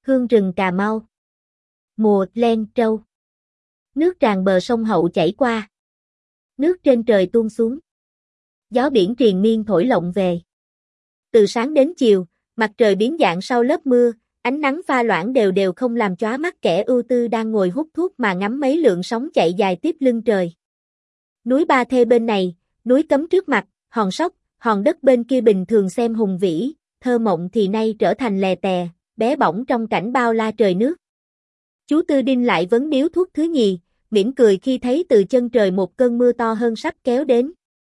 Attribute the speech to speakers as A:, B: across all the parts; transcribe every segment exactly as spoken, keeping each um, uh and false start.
A: Hương rừng Cà Mau. Mùa len trâu. Nước tràn bờ sông Hậu chảy qua. Nước trên trời tuôn xuống. Gió biển triền miên thổi lộng về. Từ sáng đến chiều, mặt trời biến dạng sau lớp mưa, ánh nắng pha loãng đều đều không làm chóa mắt kẻ ưu tư đang ngồi hút thuốc mà ngắm mấy lượng sóng chạy dài tiếp lưng trời. Núi Ba Thê bên này, núi Cấm trước mặt, hòn sóc, hòn đất bên kia bình thường xem hùng vĩ, thơ mộng thì nay trở thành lè tè, bé bỏng trong cảnh bao la trời nước. Chú Tư Đinh lại vấn điếu thuốc thứ nhì, mỉm cười khi thấy từ chân trời một cơn mưa to hơn sắp kéo đến.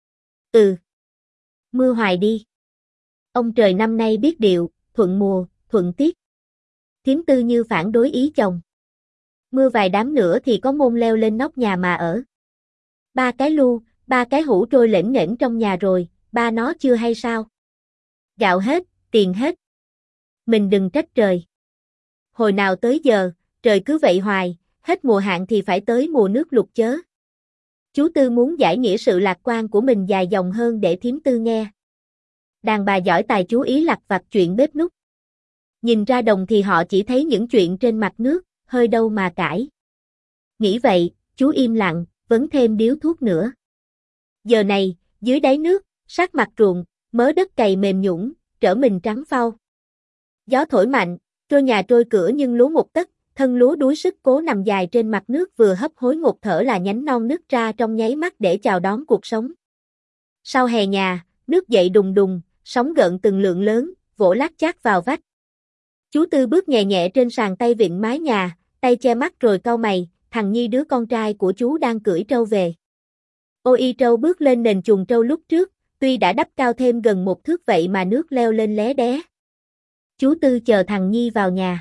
A: Ừ. Mưa hoài đi. Ông trời năm nay biết điệu, thuận mùa, thuận tiết. Thím Tư như phản đối ý chồng. Mưa vài đám nữa thì có môn leo lên nóc nhà mà ở. Ba cái lu, ba cái hũ trôi lễnh nghễnh trong nhà rồi, ba nó chưa hay sao? Gạo hết, tiền hết. Mình đừng trách trời. Hồi nào tới giờ, trời cứ vậy hoài, hết mùa hạn thì phải tới mùa nước lụt chớ. Chú Tư muốn giải nghĩa sự lạc quan của mình dài dòng hơn để thím Tư nghe. Đàn bà giỏi tài chú ý lặt vặt chuyện bếp núc. Nhìn ra đồng thì họ chỉ thấy những chuyện trên mặt nước, hơi đâu mà cãi. Nghĩ vậy, chú im lặng, vấn thêm điếu thuốc nữa. Giờ này, dưới đáy nước, sát mặt ruộng, mớ đất cày mềm nhũn, trở mình trắng phau. Gió thổi mạnh, trôi nhà trôi cửa nhưng lúa một tấc, thân lúa đuối sức cố nằm dài trên mặt nước vừa hấp hối ngột thở là nhánh non nứt ra trong nháy mắt để chào đón cuộc sống. Sau hè nhà, nước dậy đùng đùng, sóng gợn từng lượng lớn, vỗ lác chác vào vách. Chú Tư bước nhẹ nhẹ trên sàn tay vịn mái nhà, tay che mắt rồi cau mày, thằng Nhi đứa con trai của chú đang cưỡi trâu về. Ô y trâu bước lên nền chuồng trâu lúc trước, tuy đã đắp cao thêm gần một thước vậy mà nước leo lên lé đé. Chú Tư chờ thằng Nhi vào nhà.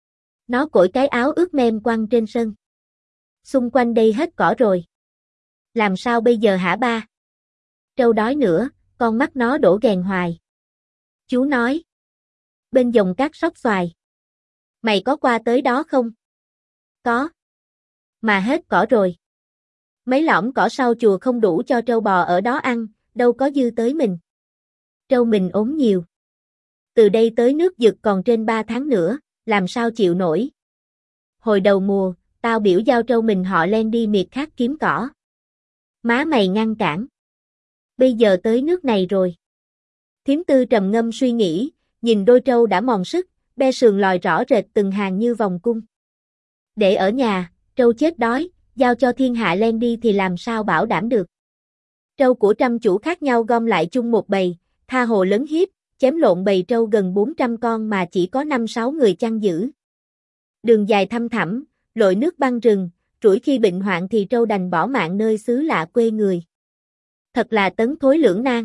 A: Nó cởi cái áo ướt mem quăng trên sân. Xung quanh đây hết cỏ rồi. Làm sao bây giờ hả ba? Trâu đói nữa, con mắt nó đổ ghèn hoài. Chú nói. Bên dòng cát sóc xoài. Mày có qua tới đó không? Có. Mà hết cỏ rồi. Mấy lõm cỏ sau chùa không đủ cho trâu bò ở đó ăn, đâu có dư tới mình. Trâu mình ốm nhiều. Từ đây tới nước Dực còn trên ba tháng nữa, làm sao chịu nổi. Hồi đầu mùa, tao biểu giao trâu mình họ len đi miệt khác kiếm cỏ. Má mày ngăn cản. Bây giờ tới nước này rồi. Thím Tư trầm ngâm suy nghĩ, nhìn đôi trâu đã mòn sức, be sườn lòi rõ rệt từng hàng như vòng cung. Để ở nhà, trâu chết đói, giao cho thiên hạ len đi thì làm sao bảo đảm được. Trâu của trăm chủ khác nhau gom lại chung một bầy, tha hồ lấn hiếp, chém lộn bầy trâu gần bốn trăm con mà chỉ có năm sáu người chăn giữ. Đường dài thăm thẳm, lội nước băng rừng, rủi khi bệnh hoạn thì trâu đành bỏ mạng nơi xứ lạ quê người. Thật là tấn thối lưỡng nan.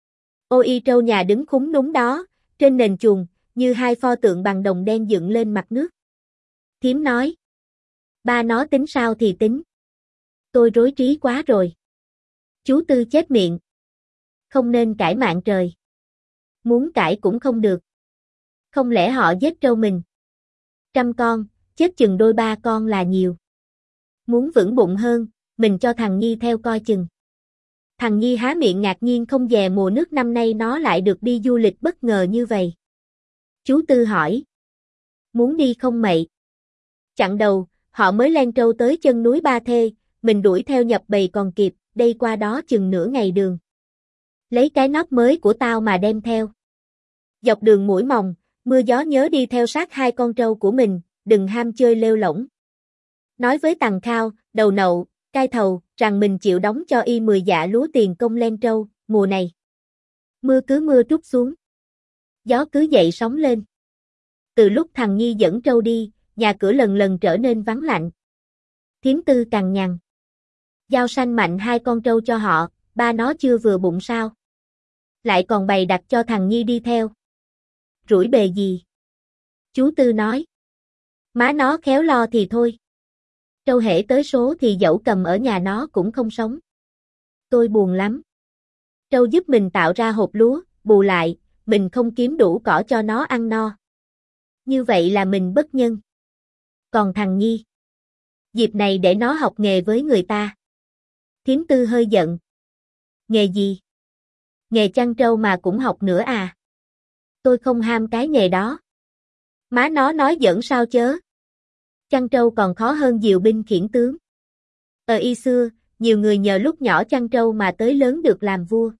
A: Ô y trâu nhà đứng khúm núm đó, trên nền chuồng, như hai pho tượng bằng đồng đen dựng lên mặt nước. Thím nói. Ba nó tính sao thì tính. Tôi rối trí quá rồi. Chú Tư chép miệng. Không nên cãi mạng trời. Muốn cãi cũng không được. Không lẽ họ giết trâu mình? Trăm con, chết chừng đôi ba con là nhiều. Muốn vững bụng hơn, mình cho thằng Nhi theo coi chừng. Thằng Nhi há miệng ngạc nhiên không dè mùa nước năm nay nó lại được đi du lịch bất ngờ như vậy. Chú Tư hỏi. Muốn đi không mậy? Chặng đầu, họ mới len trâu tới chân núi Ba Thê, mình đuổi theo nhập bầy còn kịp, đây qua đó chừng nửa ngày đường. Lấy cái nóc mới của tao mà đem theo. Dọc đường mũi mòng, mưa gió nhớ đi theo sát hai con trâu của mình, đừng ham chơi lêu lỏng. Nói với Tằng Khao, đầu nậu, cai thầu, rằng mình chịu đóng cho y mười dạ lúa tiền công len trâu, mùa này. Mưa cứ mưa trút xuống. Gió cứ dậy sóng lên. Từ lúc thằng Nhi dẫn trâu đi, nhà cửa lần lần trở nên vắng lạnh. Thím Tư cằn nhằn. Giao sanh mạnh hai con trâu cho họ, ba nó chưa vừa bụng sao. Lại còn bày đặt cho thằng Nhi đi theo. Rủi bề gì? Chú Tư nói. Má nó khéo lo thì thôi. Trâu hễ tới số thì dẫu cầm ở nhà nó cũng không sống. Tôi buồn lắm. Trâu giúp mình tạo ra hộp lúa, bù lại, mình không kiếm đủ cỏ cho nó ăn no. Như vậy là mình bất nhân. Còn thằng Nhi, dịp này để nó học nghề với người ta. Thím Tư hơi giận. Nghề gì? Nghề chăn trâu mà cũng học nữa à? Tôi không ham cái nghề đó. Má nó nói giỡn sao chớ. Chăn trâu còn khó hơn diều binh khiển tướng. Ở y xưa, nhiều người nhờ lúc nhỏ chăn trâu mà tới lớn được làm vua.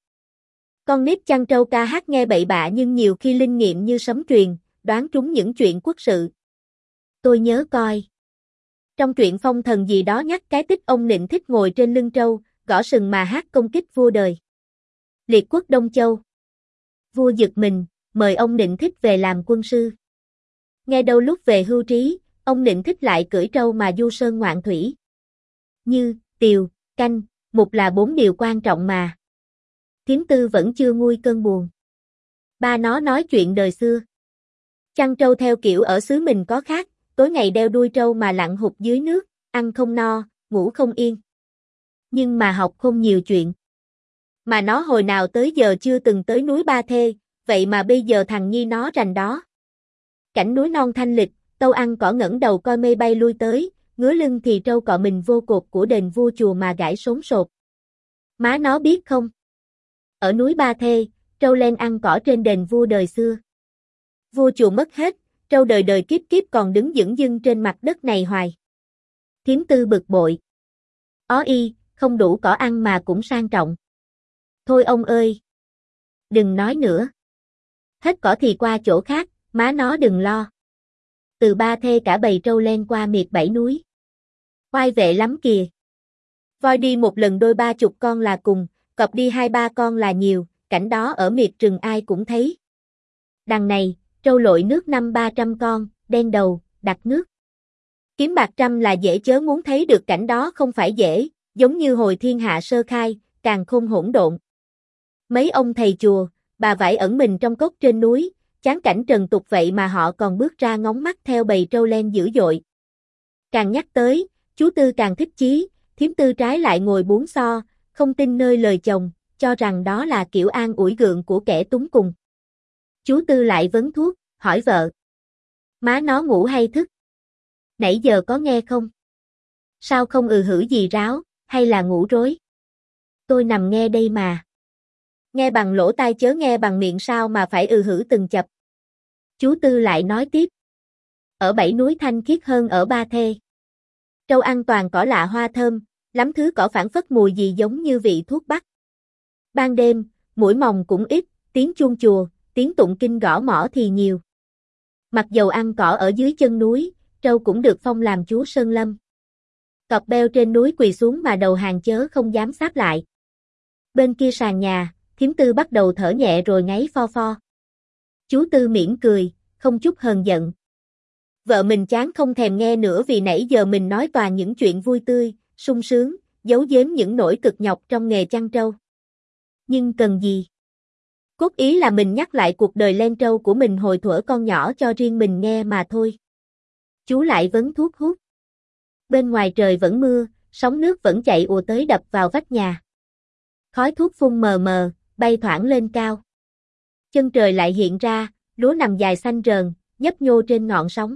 A: Con nít chăn trâu ca hát nghe bậy bạ nhưng nhiều khi linh nghiệm như sấm truyền, đoán trúng những chuyện quốc sự. Tôi nhớ coi. Trong truyện phong thần gì đó nhắc cái tích ông Nịnh Thích ngồi trên lưng trâu, gõ sừng mà hát công kích vua đời. Liệt quốc Đông Châu. Vua giật mình, mời ông Nịnh Thích về làm quân sư. Nghe đâu lúc về hưu trí, ông Nịnh Thích lại cưỡi trâu mà du sơn ngoạn thủy. Như, tiều, canh, mục là bốn điều quan trọng mà. Thiếm Tư vẫn chưa nguôi cơn buồn. Ba nó nói chuyện đời xưa. Chăn trâu theo kiểu ở xứ mình có khác, tối ngày đeo đuôi trâu mà lặn hụt dưới nước, ăn không no, ngủ không yên. Nhưng mà học không nhiều chuyện. Mà nó hồi nào tới giờ chưa từng tới núi Ba Thê, vậy mà bây giờ thằng Nhi nó rành đó. Cảnh núi non thanh lịch, tâu ăn cỏ ngẩng đầu coi mây bay lui tới, ngứa lưng thì trâu cọ mình vô cột của đền vua chùa mà gãi sốn sột. Má nó biết không? Ở núi Ba Thê, trâu lên ăn cỏ trên đền vua đời xưa. Vua chùa mất hết, trâu đời đời kiếp kiếp còn đứng dửng dưng trên mặt đất này hoài. Thiếm Tư bực bội. Ó y, không đủ cỏ ăn mà cũng sang trọng. Thôi ông ơi! Đừng nói nữa. Hết cỏ thì qua chỗ khác, má nó đừng lo. Từ Ba Thê cả bầy trâu len qua miệt bảy núi. Oai vệ lắm kìa. Voi đi một lần đôi ba chục con là cùng, cọp đi hai ba con là nhiều, cảnh đó ở miệt rừng ai cũng thấy. Đằng này, trâu lội nước năm ba trăm con, đen đầu, đặt nước. Kiếm bạc trăm là dễ chớ muốn thấy được cảnh đó không phải dễ, giống như hồi thiên hạ sơ khai, càng khôn hỗn độn. Mấy ông thầy chùa, bà vải ẩn mình trong cốc trên núi, chán cảnh trần tục vậy mà họ còn bước ra ngóng mắt theo bầy trâu len dữ dội. Càng nhắc tới, chú Tư càng thích chí, Thiếm Tư trái lại ngồi bún xo, không tin nơi lời chồng, cho rằng đó là kiểu an ủi gượng của kẻ túng cùng. Chú Tư lại vấn thuốc, hỏi vợ. Má nó ngủ hay thức? Nãy giờ có nghe không? Sao không ừ hử gì ráo, hay là ngủ rối? Tôi nằm nghe đây mà. Nghe bằng lỗ tai chớ nghe bằng miệng sao mà phải ừ hử từng chập. Chú Tư lại nói tiếp. Ở bảy núi thanh khiết hơn ở Ba Thê. Trâu ăn toàn cỏ lạ hoa thơm, lắm thứ cỏ phảng phất mùi gì giống như vị thuốc bắc. Ban đêm, muỗi mòng cũng ít, tiếng chuông chùa, tiếng tụng kinh gõ mõ thì nhiều. Mặc dầu ăn cỏ ở dưới chân núi, trâu cũng được phong làm chúa Sơn Lâm. Cọp beo trên núi quỳ xuống mà đầu hàng chớ không dám sáp lại. Bên kia sàn nhà, Thiếm Tư bắt đầu thở nhẹ rồi ngáy pho pho. Chú Tư mỉm cười, không chút hờn giận. Vợ mình chán không thèm nghe nữa vì nãy giờ mình nói toàn những chuyện vui tươi, sung sướng, giấu giếm những nỗi cực nhọc trong nghề chăn trâu. Nhưng cần gì? Cốt ý là mình nhắc lại cuộc đời len trâu của mình hồi thuở con nhỏ cho riêng mình nghe mà thôi. Chú lại vấn thuốc hút. Bên ngoài trời vẫn mưa, sóng nước vẫn chạy ùa tới đập vào vách nhà. Khói thuốc phun mờ mờ, bay thoảng lên cao. Chân trời lại hiện ra, lúa nằm dài xanh rờn, nhấp nhô trên ngọn sóng.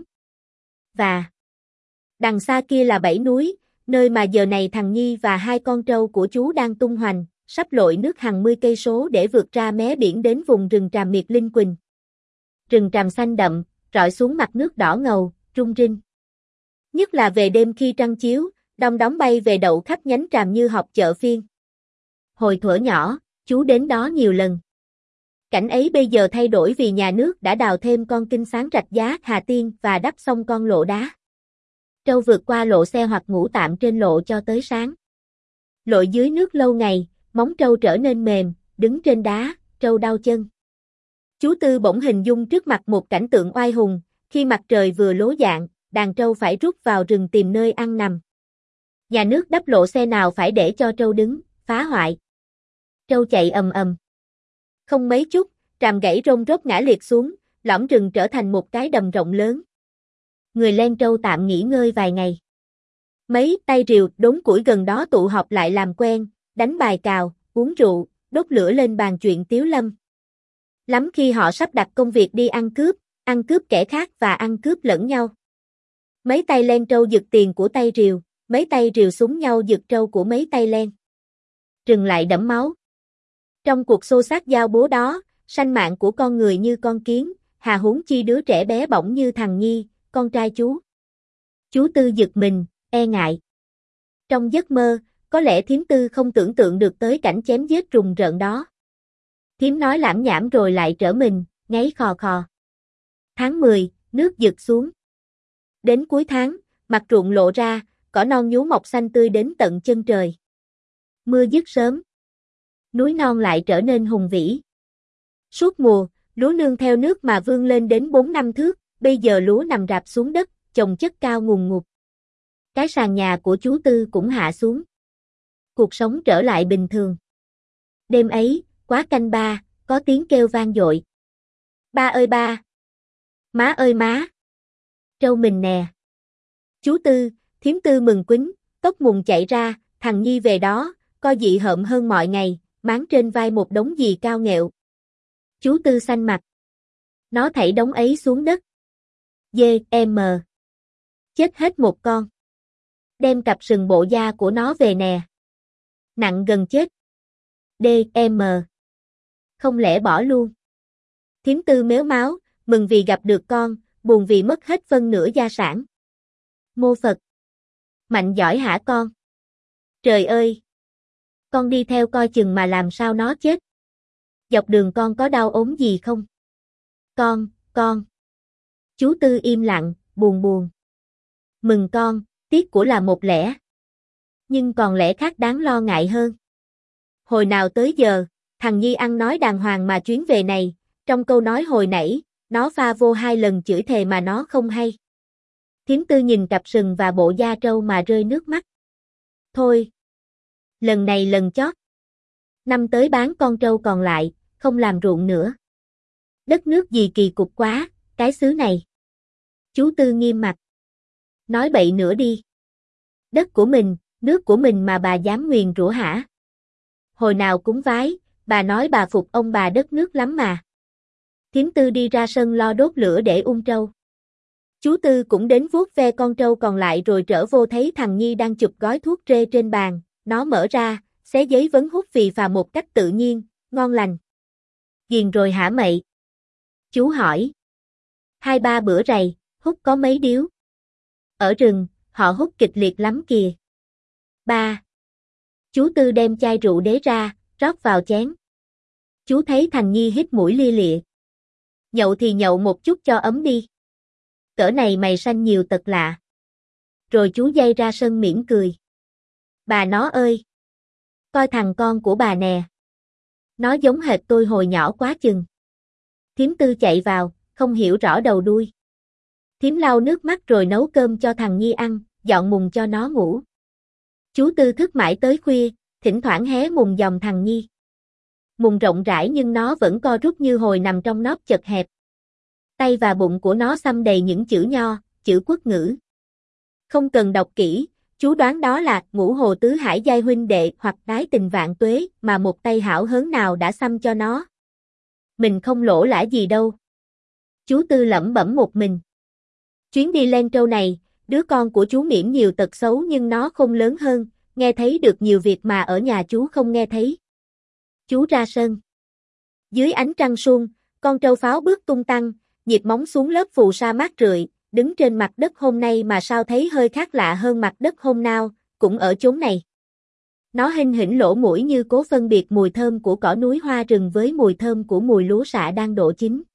A: Và đằng xa kia là bảy núi, nơi mà giờ này thằng Nhi và hai con trâu của chú đang tung hoành, sắp lội nước hàng mươi cây số để vượt ra mé biển đến vùng rừng tràm miệt Linh Quỳnh. Rừng tràm xanh đậm, rọi xuống mặt nước đỏ ngầu, rung rinh. Nhất là về đêm khi trăng chiếu, đom đóm bay về đậu khắp nhánh tràm như họp chợ phiên. Hồi thuở nhỏ, chú đến đó nhiều lần. Cảnh ấy bây giờ thay đổi vì nhà nước đã đào thêm con kênh sáng Rạch Giá Hà Tiên và đắp xong con lộ đá. Trâu vượt qua lộ xe hoặc ngủ tạm trên lộ cho tới sáng. Lội dưới nước lâu ngày, móng trâu trở nên mềm, đứng trên đá, trâu đau chân. Chú Tư bỗng hình dung trước mặt một cảnh tượng oai hùng, khi mặt trời vừa ló dạng, đàn trâu phải rút vào rừng tìm nơi ăn nằm. Nhà nước đắp lộ xe nào phải để cho trâu đứng, phá hoại. Trâu chạy ầm ầm. Không mấy chút, tràm gãy rông rốt ngã liệt xuống, lõm rừng trở thành một cái đầm rộng lớn. Người len trâu tạm nghỉ ngơi vài ngày. Mấy tay rìu đốn củi gần đó tụ họp lại làm quen, đánh bài cào, uống rượu, đốt lửa lên bàn chuyện tiếu lâm. Lắm khi họ sắp đặt công việc đi ăn cướp, ăn cướp kẻ khác và ăn cướp lẫn nhau. Mấy tay len trâu giật tiền của tay rìu, mấy tay rìu súng nhau giật trâu của mấy tay len. Rừng lại đẫm máu. Trong cuộc xô xát giao bố đó, sanh mạng của con người như con kiến, hà huống chi đứa trẻ bé bỏng như thằng Nhi, con trai chú. Chú Tư giật mình, e ngại. Trong giấc mơ, có lẽ thím Tư không tưởng tượng được tới cảnh chém giết rùng rợn đó. Thím nói lảm nhảm rồi lại trở mình, ngáy khò khò. Tháng mười, nước dực xuống. Đến cuối tháng, mặt ruộng lộ ra, cỏ non nhú mọc xanh tươi đến tận chân trời. Mưa dứt sớm. Núi non lại trở nên hùng vĩ. Suốt mùa, lúa nương theo nước mà vươn lên đến bốn năm thước, bây giờ lúa nằm rạp xuống đất, chồng chất cao ngùn ngụt. Cái sàn nhà của chú Tư cũng hạ xuống. Cuộc sống trở lại bình thường. Đêm ấy, quá canh ba, có tiếng kêu vang dội. Ba ơi ba! Má ơi má! Trâu mình nè! Chú Tư, thím Tư mừng quýnh, tóc mùng chạy ra, thằng Nhi về đó, co dị hợm hơn mọi ngày, máng trên vai một đống gì cao nghẹo. Chú Tư xanh mặt. Nó thảy đống ấy xuống đất. Dê, em mờ. Chết hết một con. Đem cặp sừng bộ da của nó về nè. Nặng gần chết. Đê, em mờ. Không lẽ bỏ luôn. Thím Tư mếu máo, mừng vì gặp được con, buồn vì mất hết phân nửa gia sản. Mô Phật. Mạnh giỏi hả con? Trời ơi! Con đi theo coi chừng mà làm sao nó chết. Dọc đường con có đau ốm gì không? Con, con. Chú Tư im lặng, buồn buồn. Mừng con, tiếc của là một lẽ. Nhưng còn lẽ khác đáng lo ngại hơn. Hồi nào tới giờ, thằng Nhi ăn nói đàng hoàng mà chuyến về này, trong câu nói hồi nãy, nó pha vô hai lần chửi thề mà nó không hay. Thím Tư nhìn cặp sừng và bộ da trâu mà rơi nước mắt. Thôi. Lần này lần chót. Năm tới bán con trâu còn lại, không làm ruộng nữa. Đất nước gì kỳ cục quá, cái xứ này. Chú Tư nghiêm mặt. Nói bậy nữa đi. Đất của mình, nước của mình mà bà dám nguyền rủa hả? Hồi nào cúng vái, bà nói bà phục ông bà đất nước lắm mà. Thím Tư đi ra sân lo đốt lửa để ung trâu. Chú Tư cũng đến vuốt ve con trâu còn lại rồi trở vô thấy thằng Nhi đang chụp gói thuốc rê trên bàn, nó mở ra, xé giấy vấn hút phì phà một cách tự nhiên, ngon lành. Ghiền rồi hả mậy? Chú hỏi. Hai ba bữa rày, hút có mấy điếu. Ở rừng, họ hút kịch liệt lắm kìa. Ba. Chú Tư đem chai rượu đế ra, rót vào chén. Chú thấy thằng Nhi hít mũi lia lịa. Nhậu thì nhậu một chút cho ấm đi. Cỡ này mày sanh nhiều tật lạ. Rồi chú dây ra sân mỉm cười. Bà nó ơi! Coi thằng con của bà nè. Nó giống hệt tôi hồi nhỏ quá chừng. Thím Tư chạy vào, không hiểu rõ đầu đuôi. Thím lau nước mắt rồi nấu cơm cho thằng Nhi ăn, dọn mùng cho nó ngủ. Chú Tư thức mãi tới khuya, thỉnh thoảng hé mùng dòm thằng Nhi. Mùng rộng rãi nhưng nó vẫn co rút như hồi nằm trong nóc chật hẹp. Tay và bụng của nó xăm đầy những chữ nho, chữ quốc ngữ. Không cần đọc kỹ, chú đoán đó là Ngũ Hồ Tứ Hải giai huynh đệ hoặc đái tình vạn tuế mà một tay hảo hớn nào đã xăm cho nó. Mình không lỗ lã gì đâu. Chú Tư lẩm bẩm một mình. Chuyến đi len trâu này, đứa con của chú miễn nhiều tật xấu nhưng nó không lớn hơn, nghe thấy được nhiều việc mà ở nhà chú không nghe thấy. Chú ra sân. Dưới ánh trăng suông, con trâu pháo bước tung tăng, nhịp móng xuống lớp phù sa mát rượi, đứng trên mặt đất hôm nay mà sao thấy hơi khác lạ hơn mặt đất hôm nào, cũng ở chốn này. Nó hinh hỉnh lỗ mũi như cố phân biệt mùi thơm của cỏ núi hoa rừng với mùi thơm của mùi lúa sạ đang độ chín.